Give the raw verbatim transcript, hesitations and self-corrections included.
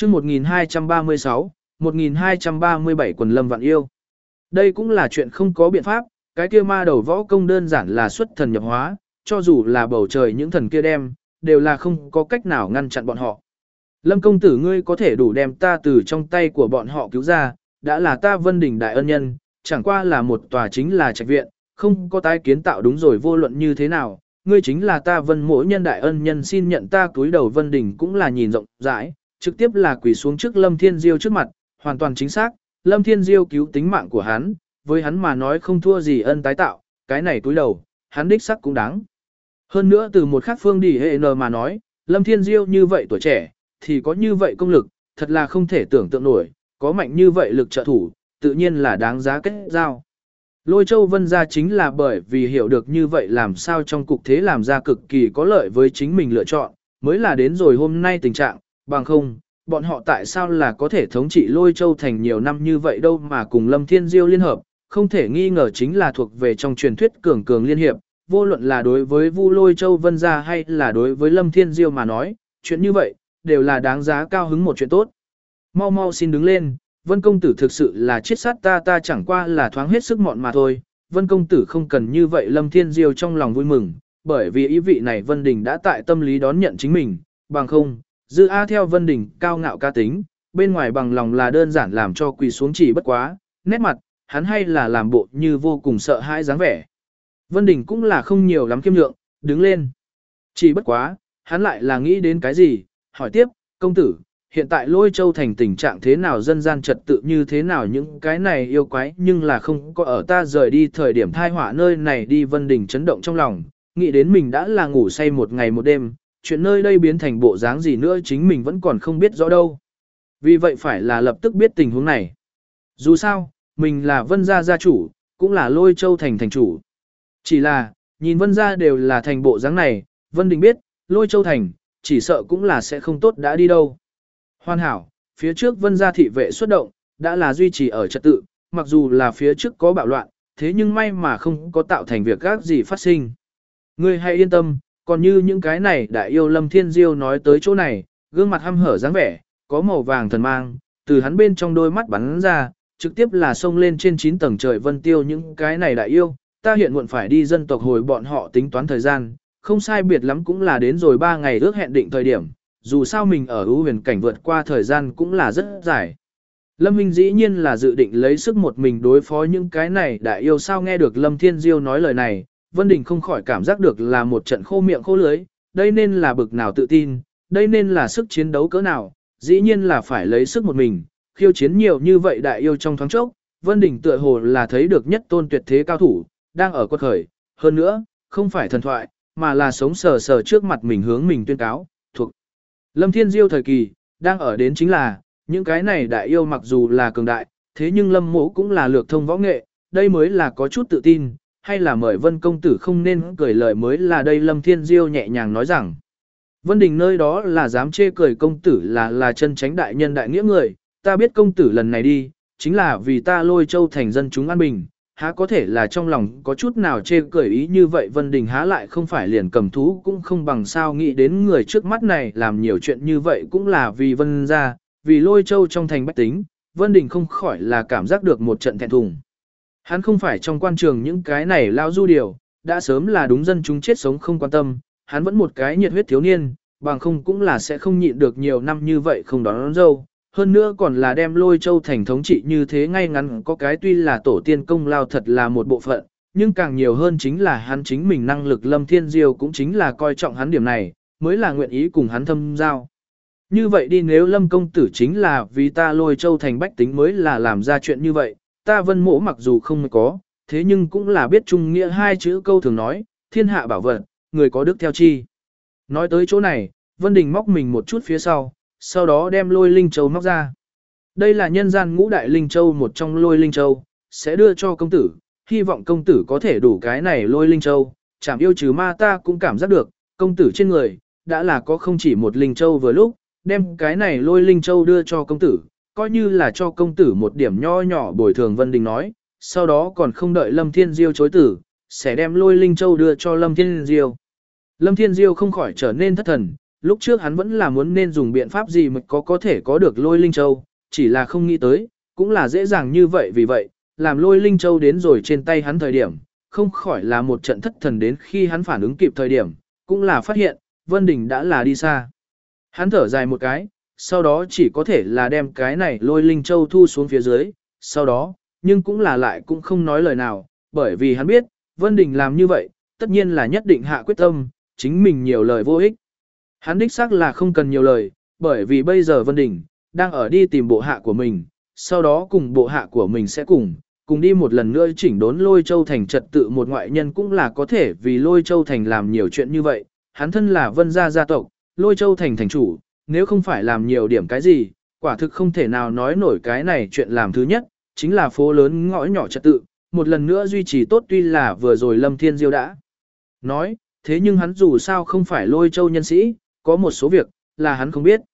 chương một nghìn hai trăm ba mươi sáu, một nghìn hai trăm ba mươi bảy quần lâm vạn yêu. Đây cũng là chuyện không có biện pháp, cái kia ma đầu võ công đơn giản là xuất thần nhập hóa, cho dù là bầu trời những thần kia đem, đều là không có cách nào ngăn chặn bọn họ. Lâm công tử ngươi có thể đủ đem ta từ trong tay của bọn họ cứu ra, đã là ta Vân Đình đại ân nhân, chẳng qua là một tòa chính là trạch viện, không có tái kiến tạo đúng rồi vô luận như thế nào, ngươi chính là ta Vân mỗi nhân đại ân nhân xin nhận ta túi đầu Vân Đình cũng là nhìn rộng rãi, trực tiếp là quỳ xuống trước Lâm Thiên Diêu trước mặt, hoàn toàn chính xác, Lâm Thiên Diêu cứu tính mạng của hắn, với hắn mà nói không thua gì ân tái tạo, cái này túi đầu, hắn đích sắc cũng đáng. Hơn nữa từ một khác phương đi hệ n mà nói, Lâm Thiên Diêu như vậy tuổi trẻ, thì có như vậy công lực, thật là không thể tưởng tượng nổi, có mạnh như vậy lực trợ thủ, tự nhiên là đáng giá kết giao. Lôi Châu Vân gia chính là bởi vì hiểu được như vậy làm sao trong cục thế làm ra cực kỳ có lợi với chính mình lựa chọn, mới là đến rồi hôm nay tình trạng, bằng không, bọn họ tại sao là có thể thống trị Lôi Châu thành nhiều năm như vậy đâu mà cùng Lâm Thiên Diêu liên hợp, không thể nghi ngờ chính là thuộc về trong truyền thuyết cường cường liên hiệp, vô luận là đối với Vu Lôi Châu Vân gia hay là đối với Lâm Thiên Diêu mà nói, chuyện như vậy, đều là đáng giá cao hứng một chuyện tốt. Mau mau xin đứng lên, Vân công tử thực sự là chiết sát ta ta chẳng qua là thoáng hết sức mọn mà thôi, Vân công tử không cần như vậy. Lâm Thiên Diêu trong lòng vui mừng, bởi vì ý vị này Vân Đình đã tại tâm lý đón nhận chính mình, bằng không, dư A theo Vân Đình cao ngạo ca tính, bên ngoài bằng lòng là đơn giản làm cho quỳ xuống chỉ bất quá, nét mặt, hắn hay là làm bộ như vô cùng sợ hãi dáng vẻ. Vân Đình cũng là không nhiều lắm kiêm lượng, đứng lên. Chỉ bất quá, hắn lại là nghĩ đến cái gì, hỏi tiếp, công tử, hiện tại Lôi Châu thành tình trạng thế nào, dân gian trật tự như thế nào, những cái này yêu quái nhưng là không có ở ta rời đi thời điểm thai họa nơi này đi. Vân Đình chấn động trong lòng, nghĩ đến mình đã là ngủ say một ngày một đêm, chuyện nơi đây biến thành bộ dáng gì nữa chính mình vẫn còn không biết rõ đâu. Vì vậy phải là lập tức biết tình huống này. Dù sao, mình là Vân gia gia chủ, cũng là Lôi Châu thành thành chủ. Chỉ là, nhìn Vân gia đều là thành bộ dáng này, Vân Đình biết, Lôi Châu thành, chỉ sợ cũng là sẽ không tốt đã đi đâu. Hoàn hảo, phía trước Vân gia thị vệ xuất động, đã là duy trì ở trật tự, mặc dù là phía trước có bạo loạn, thế nhưng may mà không có tạo thành việc gác gì phát sinh. Ngươi hãy yên tâm, còn như những cái này đại yêu Lâm Thiên Diêu nói tới chỗ này, gương mặt hăm hở dáng vẻ, có màu vàng thần mang, từ hắn bên trong đôi mắt bắn ra, trực tiếp là xông lên trên chín tầng trời vân tiêu những cái này đại yêu, ta hiện muộn phải đi dân tộc hồi bọn họ tính toán thời gian, không sai biệt lắm cũng là đến rồi ba ngày ước hẹn định thời điểm, dù sao mình ở ưu huyền cảnh vượt qua thời gian cũng là rất dài. Lâm Hinh dĩ nhiên là dự định lấy sức một mình đối phó những cái này đại yêu. Sao nghe được Lâm Thiên Diêu nói lời này, Vân Đình không khỏi cảm giác được là một trận khô miệng khô lưới, đây nên là bực nào tự tin, đây nên là sức chiến đấu cỡ nào, dĩ nhiên là phải lấy sức một mình, khiêu chiến nhiều như vậy đại yêu trong thoáng chốc. Vân Đình tựa hồ là thấy được nhất tôn tuyệt thế cao thủ, đang ở quật khởi, hơn nữa, không phải thần thoại, mà là sống sờ sờ trước mặt mình hướng mình tuyên cáo, thuộc Lâm Thiên Diêu thời kỳ, đang ở đến chính là, những cái này đại yêu mặc dù là cường đại, thế nhưng Lâm Mỗ cũng là lược thông võ nghệ, đây mới là có chút tự tin, hay là mời Vân công tử không nên cười lời mới là đây. Lâm Thiên Diêu nhẹ nhàng nói rằng, Vân Đình nơi đó là dám chê cười công tử là là chân chánh đại nhân đại nghĩa người, ta biết công tử lần này đi, chính là vì ta Lôi Châu thành dân chúng an bình, há có thể là trong lòng có chút nào chê cười ý như vậy. Vân Đình há lại không phải liền cầm thú cũng không bằng sao, nghĩ đến người trước mắt này làm nhiều chuyện như vậy cũng là vì Vân gia, vì Lôi Châu trong thành bách tính, Vân Đình không khỏi là cảm giác được một trận thẹn thùng. Hắn không phải trong quan trường những cái này lao du điều, đã sớm là đúng dân chúng chết sống không quan tâm, hắn vẫn một cái nhiệt huyết thiếu niên, bằng không cũng là sẽ không nhịn được nhiều năm như vậy không đón, đón dâu. Hơn nữa còn là đem Lôi Châu thành thống trị như thế ngay ngắn, có cái tuy là tổ tiên công lao thật là một bộ phận, nhưng càng nhiều hơn chính là hắn chính mình năng lực. Lâm Thiên Diêu cũng chính là coi trọng hắn điểm này, mới là nguyện ý cùng hắn thâm giao. Như vậy đi, nếu Lâm công tử chính là vì ta Lôi Châu thành bách tính mới là làm ra chuyện như vậy, ta Vân Mỗ mặc dù không có, thế nhưng cũng là biết trung nghĩa hai chữ câu thường nói, thiên hạ bảo vật, người có đức theo chi. Nói tới chỗ này, Vân Đình móc mình một chút phía sau, sau đó đem Lôi Linh Châu móc ra. Đây là nhân gian ngũ đại Linh Châu một trong. Lôi Linh Châu sẽ đưa cho công tử, hy vọng công tử có thể đủ cái này Lôi Linh Châu, chảm yêu trừ ma. Ta cũng cảm giác được, công tử trên người, đã là có không chỉ một Linh Châu vừa lúc, đem cái này Lôi Linh Châu đưa cho công tử, coi như là cho công tử một điểm nho nhỏ bồi thường. Vân Đình nói, sau đó còn không đợi Lâm Thiên Diêu chối tử, sẽ đem Lôi Linh Châu đưa cho Lâm Thiên Diêu. Lâm Thiên Diêu không khỏi trở nên thất thần, lúc trước hắn vẫn là muốn nên dùng biện pháp gì mới có có thể có được lôi linh châu, chỉ là không nghĩ tới, cũng là dễ dàng như vậy vì vậy, làm lôi linh châu đến rồi trên tay hắn thời điểm, không khỏi là một trận thất thần đến khi hắn phản ứng kịp thời điểm, cũng là phát hiện, Vân Đình đã là đi xa. Hắn thở dài một cái, sau đó chỉ có thể là đem cái này lôi linh châu thu xuống phía dưới, sau đó, nhưng cũng là lại cũng không nói lời nào, bởi vì hắn biết, Vân Đình làm như vậy, tất nhiên là nhất định hạ quyết tâm, chính mình nhiều lời vô ích. Hắn đích xác là không cần nhiều lời, bởi vì bây giờ Vân Đình đang ở đi tìm bộ hạ của mình, sau đó cùng bộ hạ của mình sẽ cùng, cùng đi một lần nữa chỉnh đốn Lôi Châu Thành trật tự, một ngoại nhân cũng là có thể vì Lôi Châu Thành làm nhiều chuyện như vậy, hắn thân là Vân gia gia tộc, Lôi Châu Thành thành chủ, nếu không phải làm nhiều điểm cái gì, quả thực không thể nào nói nổi cái này chuyện làm thứ nhất, chính là phố lớn ngõ nhỏ trật tự, một lần nữa duy trì tốt tuy là vừa rồi Lâm Thiên Diêu đã nói, thế nhưng hắn dù sao không phải Lôi Châu nhân sĩ, có một số việc là hắn không biết.